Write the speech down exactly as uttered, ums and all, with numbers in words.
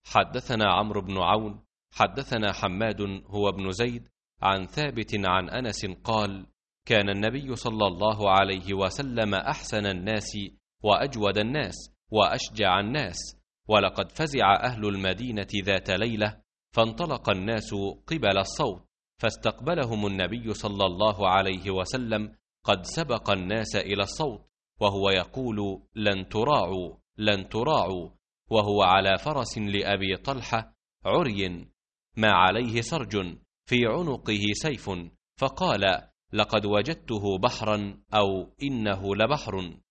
حدثنا عمرو بن عون حدثنا حماد هو ابن زيد عن ثابت عن أنس قال: كان النبي صلى الله عليه وسلم أحسن الناس وأجود الناس وأشجع الناس، ولقد فزع أهل المدينة ذات ليلة، فانطلق الناس قبل الصوت، فاستقبلهم النبي صلى الله عليه وسلم قد سبق الناس إلى الصوت، وهو يقول: لن تراعوا لن تراعوا، وهو على فرس لأبي طلحة عري ما عليه سرج، في عنقه سيف، فقال: لقد وجدته بحرا، أو إنه لبحر.